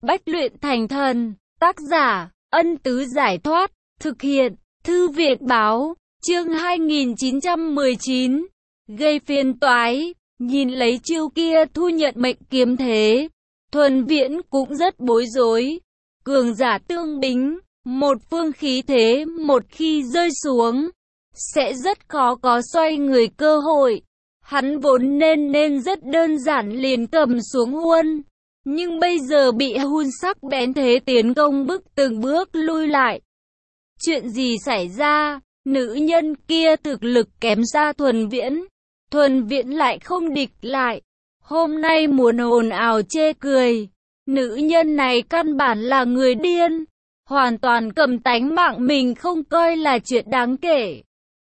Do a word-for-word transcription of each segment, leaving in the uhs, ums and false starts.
Bách luyện thành thần, tác giả, Ân Tứ Giải Thoát, thực hiện, Thư Việt Báo, chương hai nghìn chín trăm mười chín, gây phiền toái, nhìn lấy chiêu kia thu nhận mệnh kiếm thế. Thuần Viễn cũng rất bối rối, cường giả tương bính, một phương khí thế một khi rơi xuống, sẽ rất khó có xoay người cơ hội. Hắn vốn nên nên rất đơn giản liền cầm xuống Huân, nhưng bây giờ bị Hun sắc bén thế tiến công bức từng bước lui lại. Chuyện gì xảy ra? Nữ nhân kia thực lực kém xa Thuần Viễn, Thuần Viễn lại không địch lại. Hôm nay muốn ồn ào chê cười, nữ nhân này căn bản là người điên, hoàn toàn cầm tánh mạng mình không coi là chuyện đáng kể.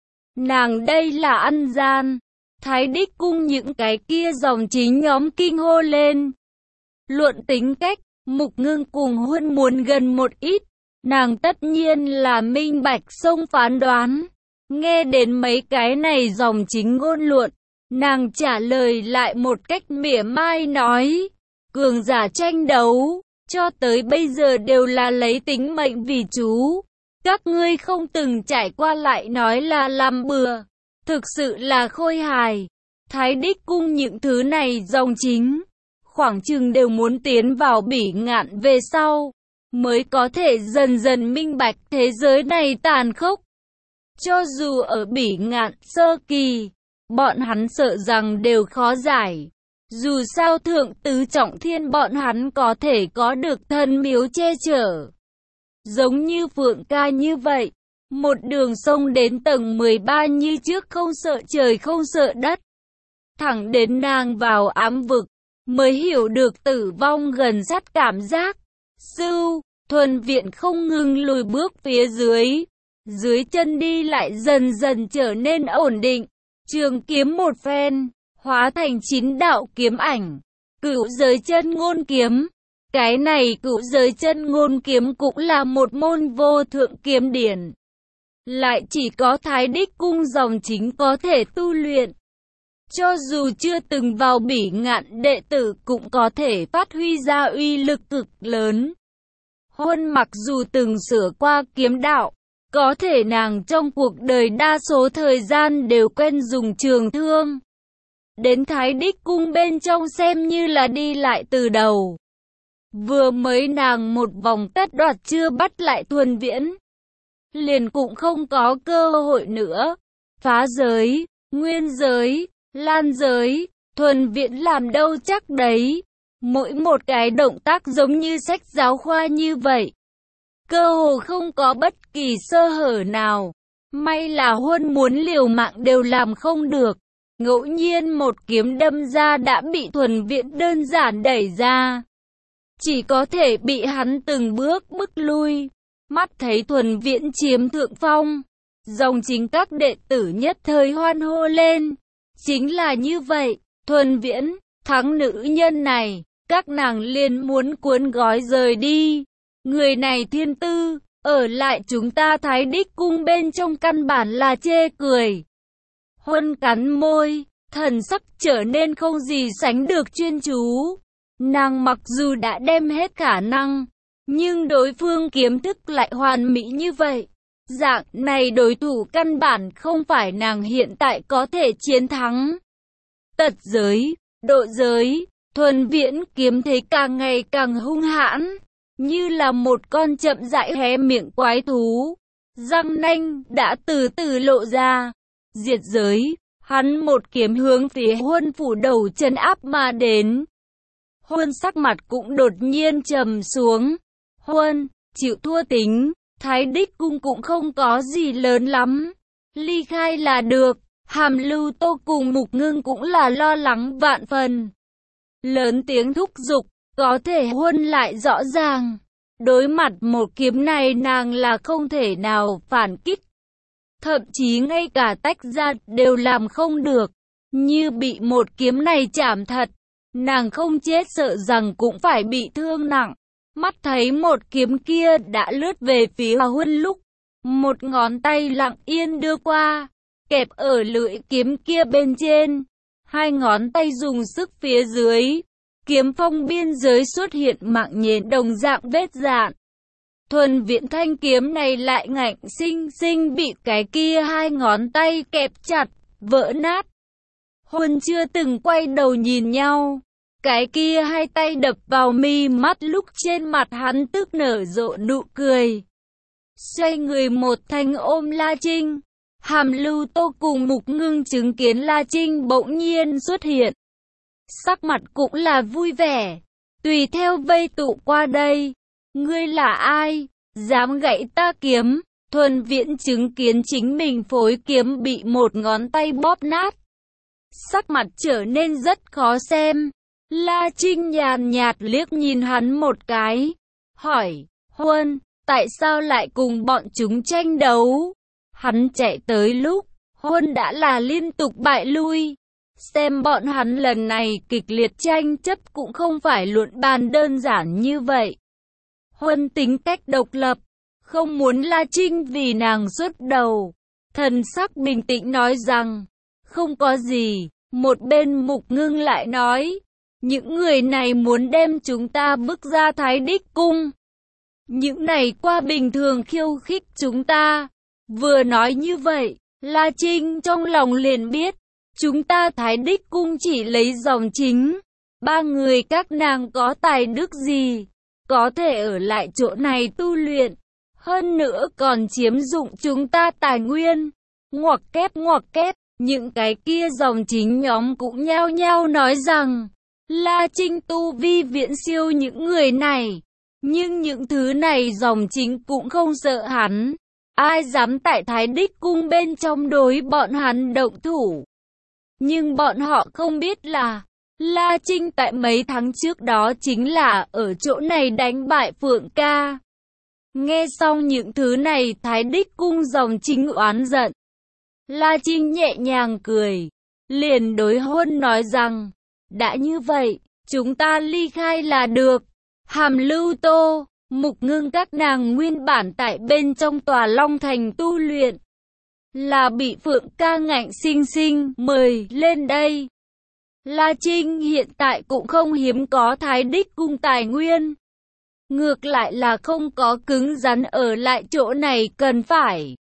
Nàng đây là ăn gian. Thái Đích Cung những cái kia dòng chính nhóm kinh hô lên. Luận tính cách, Mục Ngưng cùng Huân muốn gần một ít, nàng tất nhiên là minh bạch sông phán đoán. Nghe đến mấy cái này dòng chính ngôn luận, nàng trả lời lại một cách mỉa mai nói, cường giả tranh đấu, cho tới bây giờ đều là lấy tính mệnh vì chú. Các ngươi không từng trải qua lại nói là làm bừa, thực sự là khôi hài. Thái Đích Cung những thứ này dòng chính, khoảng chừng đều muốn tiến vào Bỉ Ngạn về sau, mới có thể dần dần minh bạch thế giới này tàn khốc. Cho dù ở Bỉ Ngạn sơ kỳ, bọn hắn sợ rằng đều khó giải. Dù sao thượng tứ trọng thiên bọn hắn có thể có được thân miếu che chở. Giống như Phượng ca như vậy, một đường sông đến tầng mười ba như trước không sợ trời không sợ đất. Thẳng đến nàng vào ám vực, mới hiểu được tử vong gần sát cảm giác. Sưu, Thuần Viễn không ngừng lùi bước phía dưới. Dưới chân đi lại dần dần trở nên ổn định. Trường kiếm một phen, hóa thành chín đạo kiếm ảnh. Cửu giới chân ngôn kiếm. Cái này cửu giới chân ngôn kiếm cũng là một môn vô thượng kiếm điển. Lại chỉ có Thái Đích Cung dòng chính có thể tu luyện. Cho dù chưa từng vào Bỉ Ngạn đệ tử cũng có thể phát huy ra uy lực cực lớn. Huân mặc dù từng sửa qua kiếm đạo, có thể nàng trong cuộc đời đa số thời gian đều quen dùng trường thương. Đến Thái Đích Cung bên trong xem như là đi lại từ đầu. Vừa mới nàng một vòng tất đoạt chưa bắt lại Thuần Viễn, liền cũng không có cơ hội nữa. Phá giới, nguyên giới, lan giới, Thuần Viễn làm đâu chắc đấy. Mỗi một cái động tác giống như sách giáo khoa như vậy, cơ hồ không có bất kỳ sơ hở nào. May là Huân muốn liều mạng đều làm không được. Ngẫu nhiên một kiếm đâm ra đã bị Thuần Viễn đơn giản đẩy ra, chỉ có thể bị hắn từng bước bức lui. Mắt thấy Thuần Viễn chiếm thượng phong, dòng chính các đệ tử nhất thời hoan hô lên. Chính là như vậy, Thuần Viễn thắng nữ nhân này, các nàng liền muốn cuốn gói rời đi. Người này thiên tư, ở lại chúng ta Thái Đích Cung bên trong căn bản là chê cười. Huân cắn môi, thần sắc trở nên không gì sánh được chuyên chú. Nàng mặc dù đã đem hết khả năng, nhưng đối phương kiếm thức lại hoàn mỹ như vậy. Dạng này đối thủ căn bản không phải nàng hiện tại có thể chiến thắng. Tật giới, độ giới, Thuần Viễn kiếm thế càng ngày càng hung hãn, như là một con chậm rãi hé miệng quái thú. Răng nanh đã từ từ lộ ra. Diệt giới, hắn một kiếm hướng phía Huân phủ đầu chân áp mà đến. Huân sắc mặt cũng đột nhiên trầm xuống. Huân, chịu thua tính, Thái Đích Cung cũng không có gì lớn lắm. Ly khai là được. Hàm Lưu Tô cùng Mục Ngưng cũng là lo lắng vạn phần. Lớn tiếng thúc giục, có thể Huân lại rõ ràng. Đối mặt một kiếm này nàng là không thể nào phản kích. Thậm chí ngay cả tách ra đều làm không được. Như bị một kiếm này chạm thật, nàng không chết sợ rằng cũng phải bị thương nặng. Mắt thấy một kiếm kia đã lướt về phía Huân lúc, một ngón tay lặng yên đưa qua, kẹp ở lưỡi kiếm kia bên trên. Hai ngón tay dùng sức phía dưới, kiếm phong biên giới xuất hiện mạng nhện đồng dạng vết dạn. Thuần viện thanh kiếm này lại ngạnh sinh sinh bị cái kia hai ngón tay kẹp chặt, vỡ nát. Huân chưa từng quay đầu nhìn nhau. Cái kia hai tay đập vào mi mắt lúc trên mặt hắn tức nở rộ nụ cười. Xoay người một thanh ôm La Trinh. Hàm Lưu Tô cùng Mục Ngưng chứng kiến La Trinh bỗng nhiên xuất hiện. Sắc mặt cũng là vui vẻ. Tùy theo vây tụ qua đây. Ngươi là ai? Dám gãy ta kiếm? Thuần Viễn chứng kiến chính mình phối kiếm bị một ngón tay bóp nát. Sắc mặt trở nên rất khó xem. La Trinh nhàn nhạt liếc nhìn hắn một cái. Hỏi, Huân, tại sao lại cùng bọn chúng tranh đấu? Hắn chạy tới lúc, Huân đã là liên tục bại lui. Xem bọn hắn lần này kịch liệt tranh chấp cũng không phải luận bàn đơn giản như vậy. Huân tính cách độc lập, không muốn La Trinh vì nàng xuất đầu. Thần sắc bình tĩnh nói rằng, không có gì. Một bên Mục Ngưng lại nói, những người này muốn đem chúng ta bức ra Thái Đích Cung. Những này qua bình thường khiêu khích chúng ta. Vừa nói như vậy, La Trinh trong lòng liền biết, chúng ta Thái Đích Cung chỉ lấy dòng chính. Ba người các nàng có tài đức gì, có thể ở lại chỗ này tu luyện. Hơn nữa còn chiếm dụng chúng ta tài nguyên. Ngoặc kép ngoặc kép, những cái kia dòng chính nhóm cũng nhao nhao nói rằng, La Trinh tu vi viễn siêu những người này. Nhưng những thứ này dòng chính cũng không sợ hắn. Ai dám tại Thái Đích Cung bên trong đối bọn hắn động thủ. Nhưng bọn họ không biết là, La Trinh tại mấy tháng trước đó chính là ở chỗ này đánh bại Phượng Ca. Nghe xong những thứ này Thái Đích Cung dòng chính oán giận. La Trinh nhẹ nhàng cười, liền đối Huân nói rằng, đã như vậy, chúng ta ly khai là được. Hàm Lưu Tô, Mục Ngưng các nàng nguyên bản tại bên trong tòa Long Thành tu luyện, là bị Phượng Ca ngạnh sinh sinh mời lên đây. La Trinh hiện tại cũng không hiếm có Thái Đích Cung tài nguyên. Ngược lại là không có cứng rắn ở lại chỗ này cần phải.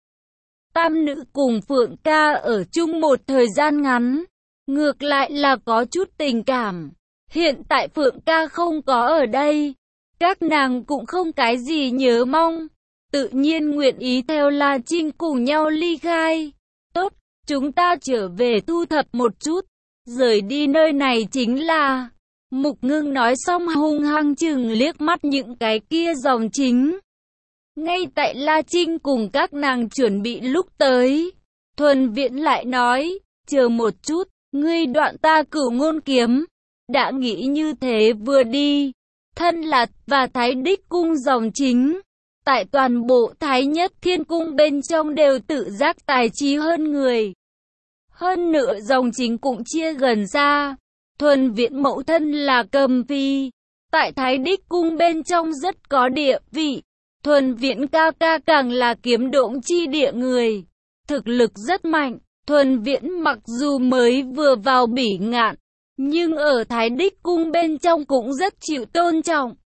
Tam nữ cùng Phượng Ca ở chung một thời gian ngắn, ngược lại là có chút tình cảm. Hiện tại Phượng Ca không có ở đây, các nàng cũng không cái gì nhớ mong, tự nhiên nguyện ý theo La Trinh cùng nhau ly khai. Tốt, chúng ta trở về thu thập một chút, rời đi nơi này chính là... Mục Ngưng nói xong hung hăng chừng liếc mắt những cái kia dòng chính. Ngay tại La Trinh cùng các nàng chuẩn bị lúc tới, Thuần Viễn lại nói, chờ một chút, ngươi đoạn ta Cửu Ngôn kiếm. Đã nghĩ như thế vừa đi, thân là và Thái Đích Cung dòng chính, tại toàn bộ Thái Nhất Thiên Cung bên trong đều tự giác tài trí hơn người. Hơn nữa dòng chính cũng chia gần ra. Thuần Viễn mẫu thân là Cầm Phi, tại Thái Đích Cung bên trong rất có địa vị. Thuần Viễn ca ca càng là kiếm độn chi địa người, thực lực rất mạnh. Thuần Viễn mặc dù mới vừa vào Bỉ Ngạn, nhưng ở Thái Đích Cung bên trong cũng rất chịu tôn trọng.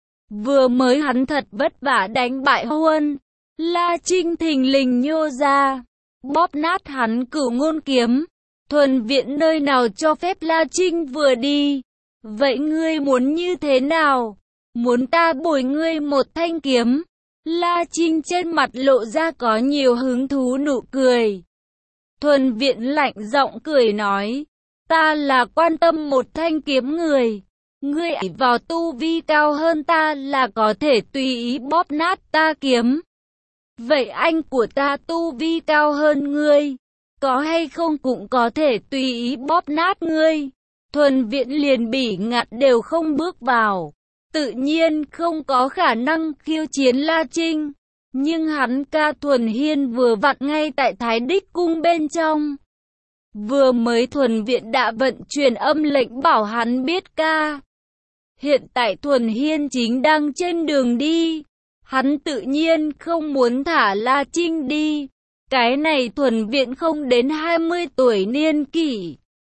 Vừa mới hắn thật vất vả đánh bại Huân, La Trinh thình lình nhô ra, bóp nát hắn Cửu Ngôn kiếm. Thuần Viễn nơi nào cho phép La Trinh vừa đi. Vậy ngươi muốn như thế nào? Muốn ta bồi ngươi một thanh kiếm? La Trinh trên mặt lộ ra có nhiều hứng thú nụ cười. Thuần Viễn lạnh giọng cười nói, ta là quan tâm một thanh kiếm người. Ngươi vào tu vi cao hơn ta là có thể tùy ý bóp nát ta kiếm. Vậy anh của ta tu vi cao hơn ngươi, có hay không cũng có thể tùy ý bóp nát ngươi. Thuần Viễn liền Bỉ Ngạn đều không bước vào, tự nhiên không có khả năng khiêu chiến La Trinh. Nhưng hắn ca Thuần Hiên vừa vặn ngay tại Thái Đích Cung bên trong. Vừa mới Thuần Viễn đã vận chuyển âm lệnh bảo hắn biết ca. Hiện tại Thuần Hiên chính đang trên đường đi, hắn tự nhiên không muốn thả La Trinh đi. Cái này Thuần Viễn không đến hai mươi tuổi niên kỷ,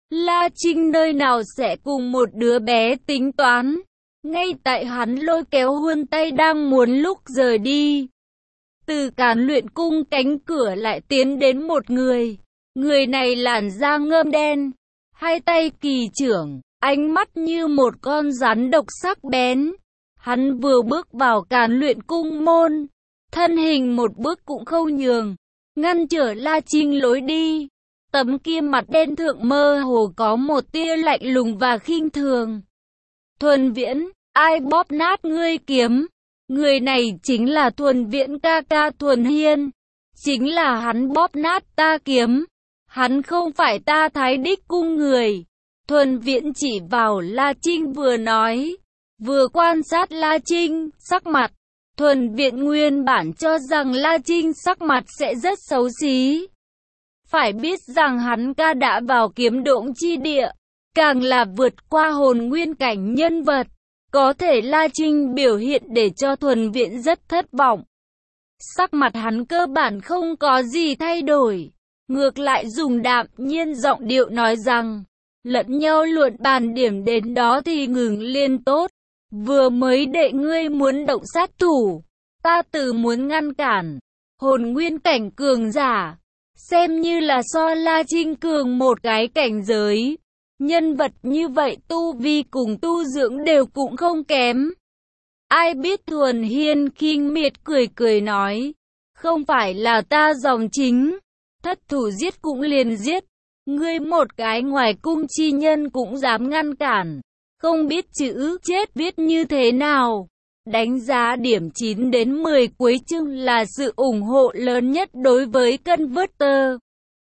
La Trinh nơi nào sẽ cùng một đứa bé tính toán. Ngay tại hắn lôi kéo Huân tay đang muốn lúc rời đi, từ Càn Luyện Cung cánh cửa lại tiến đến một người. Người này làn da ngâm đen, hai tay kỳ trưởng, ánh mắt như một con rắn độc sắc bén. Hắn vừa bước vào Càn Luyện Cung môn, thân hình một bước cũng không nhường, ngăn trở La Trinh lối đi. Tấm kia mặt đen thượng mơ hồ có một tia lạnh lùng và khinh thường. Thuần Viễn, ai bóp nát ngươi kiếm? Người này chính là Thuần Viễn ca ca Thuần Hiên. Chính là hắn bóp nát ta kiếm. Hắn không phải ta Thái Đích cung người. Thuần Viễn chỉ vào La Trinh vừa nói, vừa quan sát La Trinh, sắc mặt. Thuần Viễn nguyên bản cho rằng La Trinh sắc mặt sẽ rất xấu xí. Phải biết rằng hắn ca đã vào kiếm độn chi địa, càng là vượt qua hồn nguyên cảnh nhân vật. Có thể La Trinh biểu hiện để cho Thuần Viễn rất thất vọng. Sắc mặt hắn cơ bản không có gì thay đổi. Ngược lại dùng đạm nhiên giọng điệu nói rằng, lẫn nhau luận bàn điểm đến đó thì ngừng liên tốt. Vừa mới đệ ngươi muốn động sát thủ, ta tự muốn ngăn cản. Hồn nguyên cảnh cường giả, xem như là so La Trinh cường một cái cảnh giới. Nhân vật như vậy tu vi cùng tu dưỡng đều cũng không kém. Ai biết Thuần Hiên khinh miệt cười cười nói, không phải là ta dòng chính, thất thủ giết cũng liền giết. Ngươi một cái ngoài cung chi nhân cũng dám ngăn cản, không biết chữ chết viết như thế nào. Đánh giá điểm chín đến mười cuối chương là sự ủng hộ lớn nhất đối với Converter.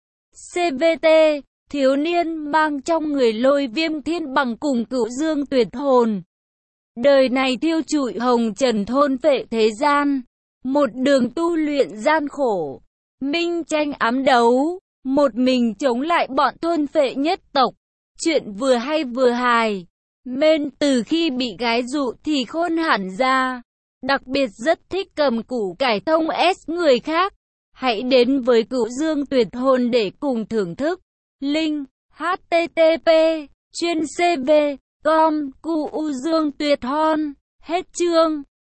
xê vê tê, thiếu niên mang trong người Lôi Viêm Thiên Bằng cùng Cửu Dương Tuyệt Hồn. Đời này thiêu trụi hồng trần thôn phệ thế gian, một đường tu luyện gian khổ, minh tranh ám đấu, một mình chống lại bọn thôn phệ nhất tộc. Chuyện vừa hay vừa hài. Mên từ khi bị gái dụ thì khôn hẳn ra. Đặc biệt rất thích cầm củ cải thông S người khác. Hãy đến với Cửu Dương Tuyệt Hồn để cùng thưởng thức. Link H T T P chuyên C V com Cửu Dương Tuyệt Hồn. Hết chương.